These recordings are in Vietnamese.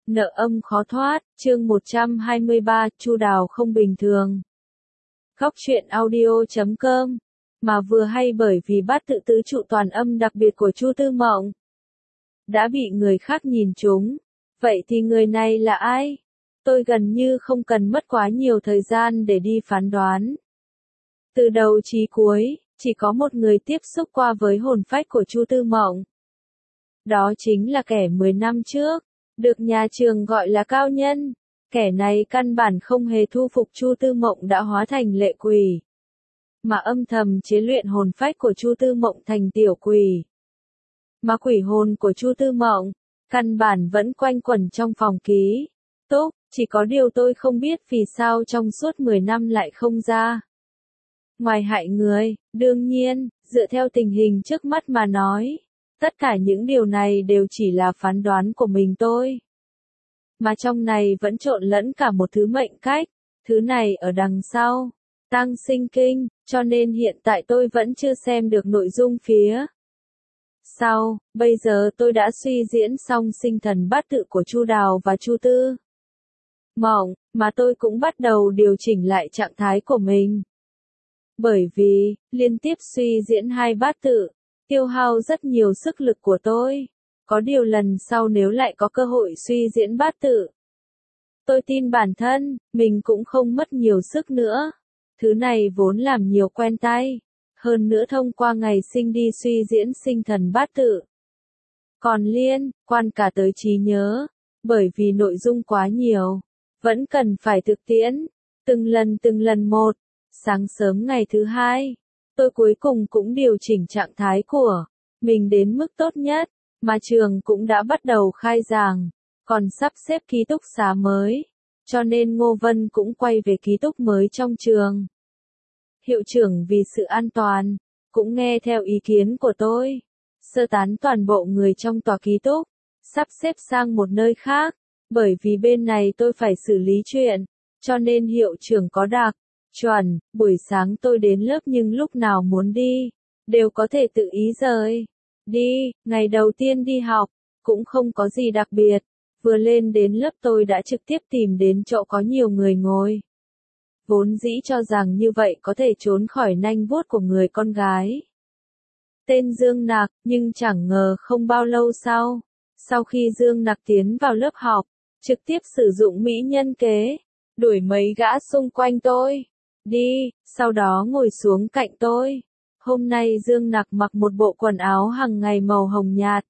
Nợ âm khó thoát, chương 123, Chu Đào không bình thường. Góc truyện audio.com. Mà vừa hay bởi vì bát tự tứ trụ toàn âm đặc biệt của Chu Tư Mộng đã bị người khác nhìn trúng. Vậy thì người này là ai? Tôi gần như không cần mất quá nhiều thời gian để đi phán đoán. Từ đầu chí cuối, chỉ có một người tiếp xúc qua với hồn phách của Chu Tư Mộng. Đó chính là kẻ 10 năm trước, được nhà trường gọi là cao nhân. Kẻ này căn bản không hề thu phục Chu Tư Mộng đã hóa thành lệ quỷ, mà âm thầm chế luyện hồn phách của Chu Tư Mộng thành tiểu quỷ. Mà quỷ hồn của Chu Tư Mộng, căn bản vẫn quanh quẩn trong phòng ký túc, chỉ có điều tôi không biết vì sao trong suốt 10 năm lại không ra. Ngoài hại người, đương nhiên, dựa theo tình hình trước mắt mà nói, tất cả những điều này đều chỉ là phán đoán của mình tôi. Mà trong này vẫn trộn lẫn cả một thứ mệnh cách, thứ này ở đằng sau, tăng sinh kinh, cho nên hiện tại tôi vẫn chưa xem được nội dung phía sau. Bây giờ tôi đã suy diễn xong sinh thần bát tự của Chu Đào và Chu Tư Mộng, mà tôi cũng bắt đầu điều chỉnh lại trạng thái của mình. Bởi vì, liên tiếp suy diễn hai bát tự, tiêu hao rất nhiều sức lực của tôi. Có điều lần sau nếu lại có cơ hội suy diễn bát tự, tôi tin bản thân, mình cũng không mất nhiều sức nữa. Thứ này vốn làm nhiều quen tay. Hơn nữa thông qua ngày sinh đi suy diễn sinh thần bát tự, còn liên quan cả tới trí nhớ. Bởi vì nội dung quá nhiều, vẫn cần phải thực tiễn, từng lần một. Sáng sớm ngày thứ hai, tôi cuối cùng cũng điều chỉnh trạng thái của mình đến mức tốt nhất, mà trường cũng đã bắt đầu khai giảng, còn sắp xếp ký túc xá mới, cho nên Ngô Vân cũng quay về ký túc mới trong trường. Hiệu trưởng vì sự an toàn, cũng nghe theo ý kiến của tôi, sơ tán toàn bộ người trong tòa ký túc, sắp xếp sang một nơi khác, bởi vì bên này tôi phải xử lý chuyện, cho nên hiệu trưởng có đặc chuẩn, buổi sáng tôi đến lớp nhưng lúc nào muốn đi, đều có thể tự ý rời đi. Ngày đầu tiên đi học, cũng không có gì đặc biệt, vừa lên đến lớp tôi đã trực tiếp tìm đến chỗ có nhiều người ngồi. Vốn dĩ cho rằng như vậy có thể trốn khỏi nanh vuốt của người con gái tên Dương Nặc, nhưng chẳng ngờ không bao lâu sau khi Dương Nặc tiến vào lớp học, trực tiếp sử dụng mỹ nhân kế, đuổi mấy gã xung quanh tôi đi, sau đó ngồi xuống cạnh tôi. Hôm nay Dương Nặc mặc một bộ quần áo hàng ngày màu hồng nhạt,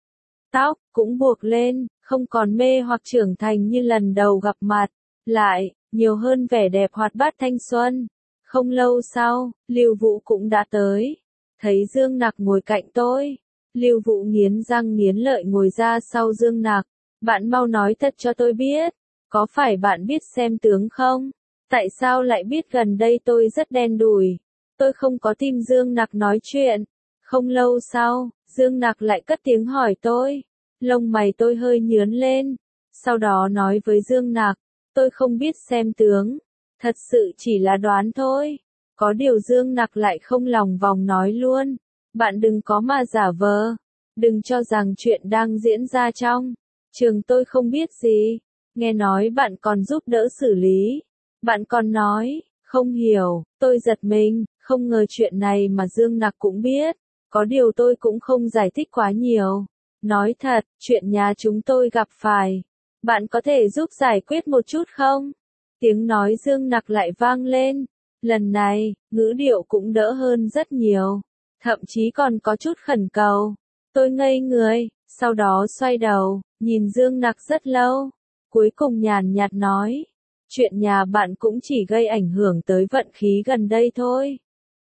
tóc cũng buộc lên, không còn mê hoặc trưởng thành như lần đầu gặp mặt, lại nhiều hơn vẻ đẹp hoạt bát thanh xuân. Không lâu sau, Lưu Vũ cũng đã tới. Thấy Dương Nặc ngồi cạnh tôi, Lưu Vũ nghiến răng nghiến lợi ngồi ra sau Dương Nặc. Bạn mau nói thật cho tôi biết, có phải bạn biết xem tướng không? Tại sao lại biết gần đây tôi rất đen đủi? Tôi không có tìm Dương Nặc nói chuyện. Không lâu sau, Dương Nặc lại cất tiếng hỏi tôi. Lông mày tôi hơi nhướng lên. Sau đó nói với Dương Nặc, tôi không biết xem tướng. Thật sự chỉ là đoán thôi. Có điều Dương Nặc lại không lòng vòng nói luôn. Bạn đừng có mà giả vờ. Đừng cho rằng chuyện đang diễn ra trong trường tôi không biết gì. Nghe nói bạn còn giúp đỡ xử lý. Bạn còn nói, không hiểu. Tôi giật mình, không ngờ chuyện này mà Dương Nặc cũng biết. Có điều tôi cũng không giải thích quá nhiều. Nói thật, chuyện nhà chúng tôi gặp phải. Bạn có thể giúp giải quyết một chút không? Tiếng nói Dương Nặc lại vang lên. Lần này, ngữ điệu cũng đỡ hơn rất nhiều. Thậm chí còn có chút khẩn cầu. Tôi ngây người, sau đó xoay đầu, nhìn Dương Nặc rất lâu. Cuối cùng nhàn nhạt nói, chuyện nhà bạn cũng chỉ gây ảnh hưởng tới vận khí gần đây thôi.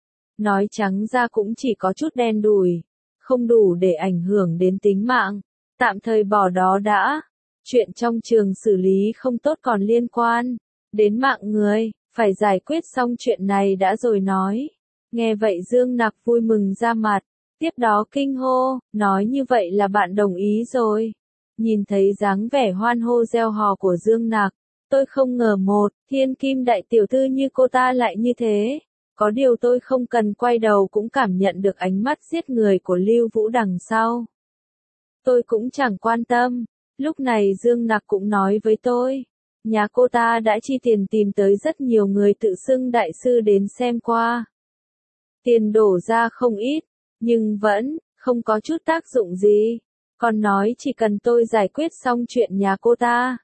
Nói trắng ra cũng chỉ có chút đen đủi, không đủ để ảnh hưởng đến tính mạng. Tạm thời bỏ đó đã. Chuyện trong trường xử lý không tốt còn liên quan đến mạng người, phải giải quyết xong chuyện này đã rồi nói. Nghe vậy Dương Nặc vui mừng ra mặt, tiếp đó kinh hô, nói như vậy là bạn đồng ý rồi. Nhìn thấy dáng vẻ hoan hô reo hò của Dương Nặc, tôi không ngờ một thiên kim đại tiểu thư như cô ta lại như thế. Có điều tôi không cần quay đầu cũng cảm nhận được ánh mắt giết người của Lưu Vũ đằng sau. Tôi cũng chẳng quan tâm, Lúc này Dương Nặc cũng nói với tôi, nhà cô ta đã chi tiền tìm tới rất nhiều người tự xưng đại sư đến xem qua. Tiền đổ ra không ít, nhưng vẫn không có chút tác dụng gì. Còn nói chỉ cần tôi giải quyết xong chuyện nhà cô ta.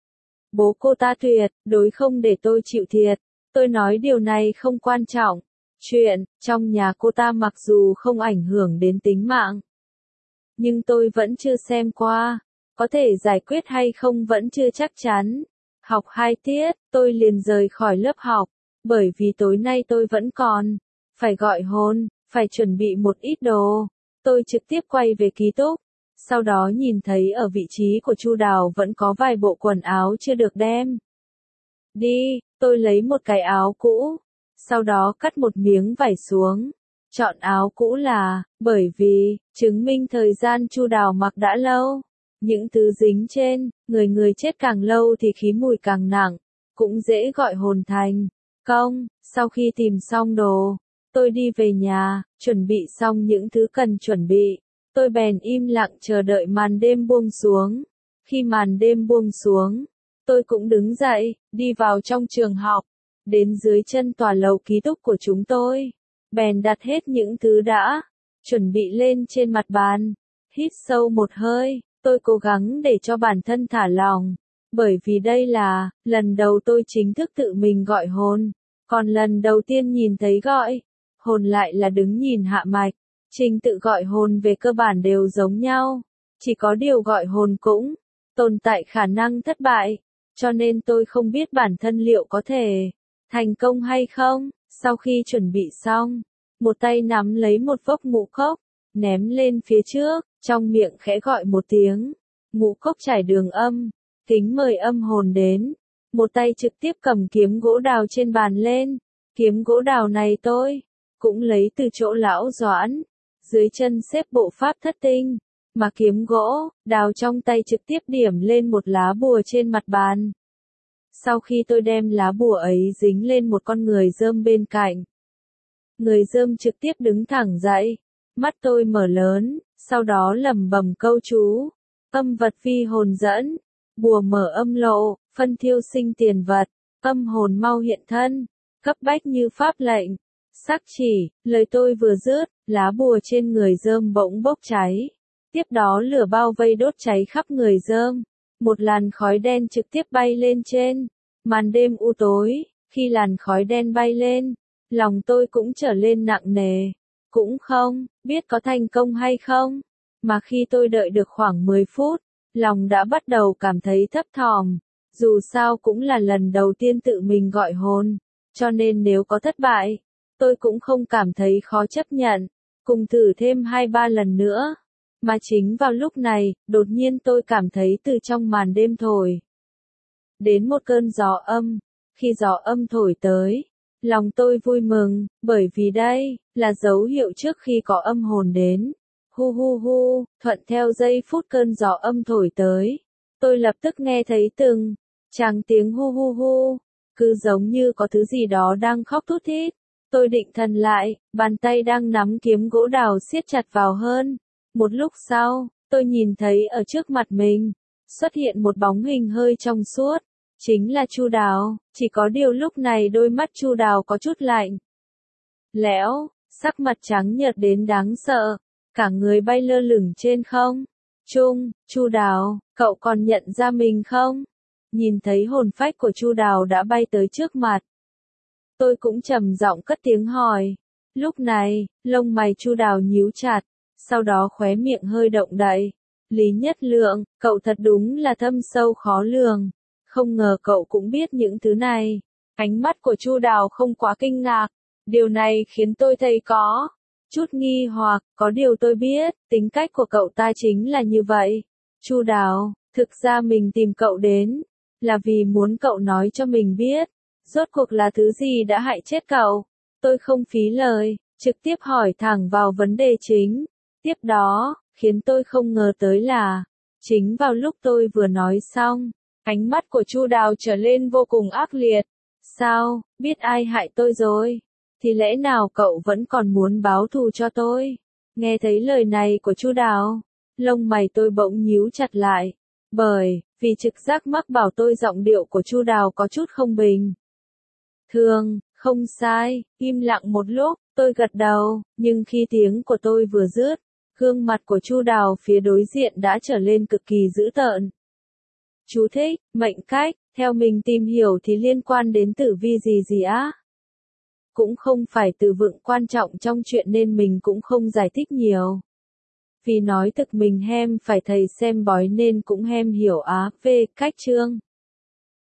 Bố cô ta tuyệt đối không để tôi chịu thiệt. Tôi nói điều này không quan trọng. Chuyện trong nhà cô ta mặc dù không ảnh hưởng đến tính mạng, nhưng tôi vẫn chưa xem qua. Có thể giải quyết hay không vẫn chưa chắc chắn. Học 2 tiết, tôi liền rời khỏi lớp học. Bởi vì tối nay tôi vẫn còn phải gọi hồn, phải chuẩn bị một ít đồ. Tôi trực tiếp quay về ký túc. Sau đó nhìn thấy ở vị trí của Chu Đào vẫn có vài bộ quần áo chưa được đem đi. Tôi lấy một cái áo cũ, sau đó cắt một miếng vải xuống. Chọn áo cũ là bởi vì chứng minh thời gian Chu Đào mặc đã lâu. Những thứ dính trên người người chết càng lâu thì khí mùi càng nặng, cũng dễ gọi hồn thành công. Sau khi tìm xong đồ, tôi đi về nhà, chuẩn bị xong những thứ cần chuẩn bị. Tôi bèn im lặng chờ đợi màn đêm buông xuống. Khi màn đêm buông xuống, tôi cũng đứng dậy, đi vào trong trường học, đến dưới chân tòa lầu ký túc của chúng tôi. Bèn đặt hết những thứ đã chuẩn bị lên trên mặt bàn. Hít sâu một hơi, tôi cố gắng để cho bản thân thả lỏng. Bởi vì đây là lần đầu tôi chính thức tự mình gọi hồn. Còn lần đầu tiên nhìn thấy gọi hồn lại là đứng nhìn hạ mạch. Trình tự gọi hồn về cơ bản đều giống nhau. Chỉ có điều gọi hồn cũng tồn tại khả năng thất bại. Cho nên tôi không biết bản thân liệu có thể thành công hay không. Sau khi chuẩn bị xong, một tay nắm lấy một vốc ngũ cốc, ném lên phía trước, trong miệng khẽ gọi một tiếng. Ngũ cốc trải đường âm, kính mời âm hồn đến. Một tay trực tiếp cầm kiếm gỗ đào trên bàn lên. Kiếm gỗ đào này tôi cũng lấy từ chỗ lão Doãn. Dưới chân xếp bộ pháp thất tinh, mà kiếm gỗ đào trong tay trực tiếp điểm lên một lá bùa trên mặt bàn. Sau khi tôi đem lá bùa ấy dính lên một con người dơm bên cạnh, người dơm trực tiếp đứng thẳng dậy, mắt tôi mở lớn, sau đó lẩm bẩm câu chú: âm vật phi hồn dẫn, bùa mở âm lộ, phân thiêu sinh tiền vật, âm hồn mau hiện thân, cấp bách như pháp lệnh. Sắc chỉ, lời tôi vừa dứt, lá bùa trên người dơm bỗng bốc cháy. Tiếp đó lửa bao vây đốt cháy khắp người dơm. Một làn khói đen trực tiếp bay lên trên màn đêm u tối. Khi làn khói đen bay lên, lòng tôi cũng trở lên nặng nề. Cũng không biết có thành công hay không. Mà khi tôi đợi được khoảng 10 phút, lòng đã bắt đầu cảm thấy thấp thỏm. Dù sao cũng là lần đầu tiên tự mình gọi hồn. Cho nên nếu có thất bại, tôi cũng không cảm thấy khó chấp nhận, cùng thử thêm 2-3 lần nữa. Mà chính vào lúc này, đột nhiên tôi cảm thấy từ trong màn đêm thổi đến một cơn gió âm. Khi gió âm thổi tới, lòng tôi vui mừng, bởi vì đây là dấu hiệu trước khi có âm hồn đến. Hu hu hu, thuận theo giây phút cơn gió âm thổi tới, tôi lập tức nghe thấy từng tràng tiếng hu hu hu, cứ giống như có thứ gì đó đang khóc thút thít. Tôi định thần lại, bàn tay đang nắm kiếm gỗ đào siết chặt vào hơn. Một lúc sau, tôi nhìn thấy ở trước mặt mình xuất hiện một bóng hình hơi trong suốt, chính là Chu Đào. Chỉ có điều lúc này đôi mắt Chu Đào có chút lạnh lẽo, sắc mặt trắng nhợt đến đáng sợ, cả người bay lơ lửng trên không trung. Chu Đào, cậu còn nhận ra mình không? Nhìn thấy hồn phách của Chu Đào đã bay tới trước mặt, tôi cũng trầm giọng cất tiếng hỏi. Lúc này, lông mày Chu Đào nhíu chặt, sau đó khóe miệng hơi động đậy. Lý Nhất Lượng, cậu thật đúng là thâm sâu khó lường. Không ngờ cậu cũng biết những thứ này. Ánh mắt của Chu Đào không quá kinh ngạc. Điều này khiến tôi thấy có chút nghi hoặc, có điều tôi biết, tính cách của cậu ta chính là như vậy. Chu Đào, thực ra mình tìm cậu đến là vì muốn cậu nói cho mình biết, rốt cuộc là thứ gì đã hại chết cậu. Tôi không phí lời, trực tiếp hỏi thẳng vào vấn đề chính. Tiếp đó, khiến tôi không ngờ tới là, chính vào lúc tôi vừa nói xong, ánh mắt của Chu Đào trở lên vô cùng ác liệt. Sao, biết ai hại tôi rồi? Thì lẽ nào cậu vẫn còn muốn báo thù cho tôi? Nghe thấy lời này của Chu Đào, lông mày tôi bỗng nhíu chặt lại. Bởi vì trực giác mách bảo tôi giọng điệu của Chu Đào có chút không bình thường. Không sai, im lặng một lúc, tôi gật đầu, nhưng khi tiếng của tôi vừa dứt, gương mặt của Chu Đào phía đối diện đã trở lên cực kỳ dữ tợn. Chú thích, mệnh cách, theo mình tìm hiểu thì liên quan đến tử vi gì á? Cũng không phải từ vựng quan trọng trong chuyện nên mình cũng không giải thích nhiều. Vì nói thực mình hem phải thầy xem bói nên cũng hem hiểu á, về cách chương.